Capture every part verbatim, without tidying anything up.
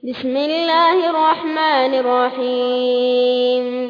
بسم الله الرحمن الرحيم.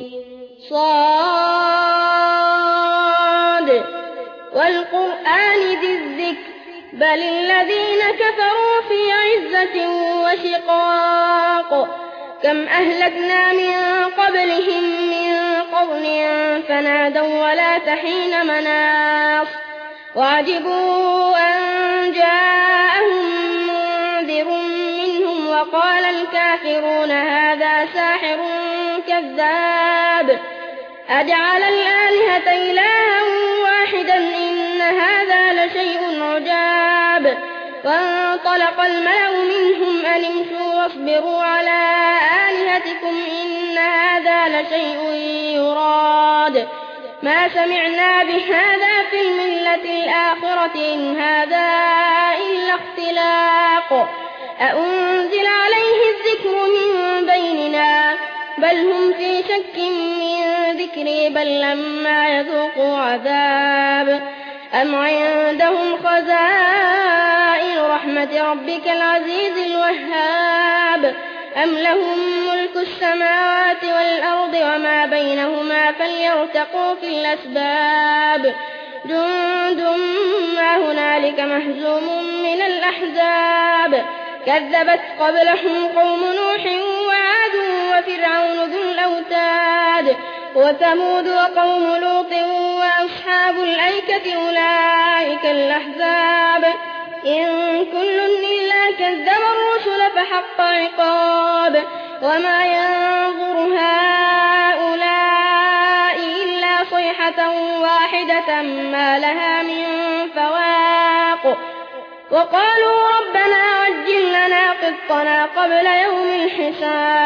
صاد والقرآن ذي الذكر بل الذين كفروا في عزة وشقاق كم أهلكنا من قبلهم من قرن فنادوا ولا تحين مناص وعجبوا أن جاءهم منذر منهم وقال الكافرون هذا ساحر كذاب أجعل الآلهة إلها واحدا إن هذا لشيء عجاب وانطلق الملأ منهم أن امشوا واصبروا على آلهتكم إن هذا لشيء يراد ما سمعنا بهذا في الملة الآخرة إن هذا إلا اختلاق أأنزل عليه الذكر من بيننا بل هم في شك من ذكري بل لما يذوقوا عذاب أم عندهم خزائن رحمة ربك العزيز الوهاب أم لهم ملك السماوات والأرض وما بينهما فليرتقوا في الأسباب جند ما هنالك مهزوم من الأحزاب كذبت قبلهم قوم نوح وعاد وفرعون ذو الأوتاد وثمود وقوم لوط وأصحاب الأيكة أولئك الأحزاب إن كل إلا كذب الرسل فحق عقاب وما ينظر هؤلاء إلا صيحة واحدة ما لها من فواق وقالوا ربنا عجل لنا قطنا قبل يوم الحساب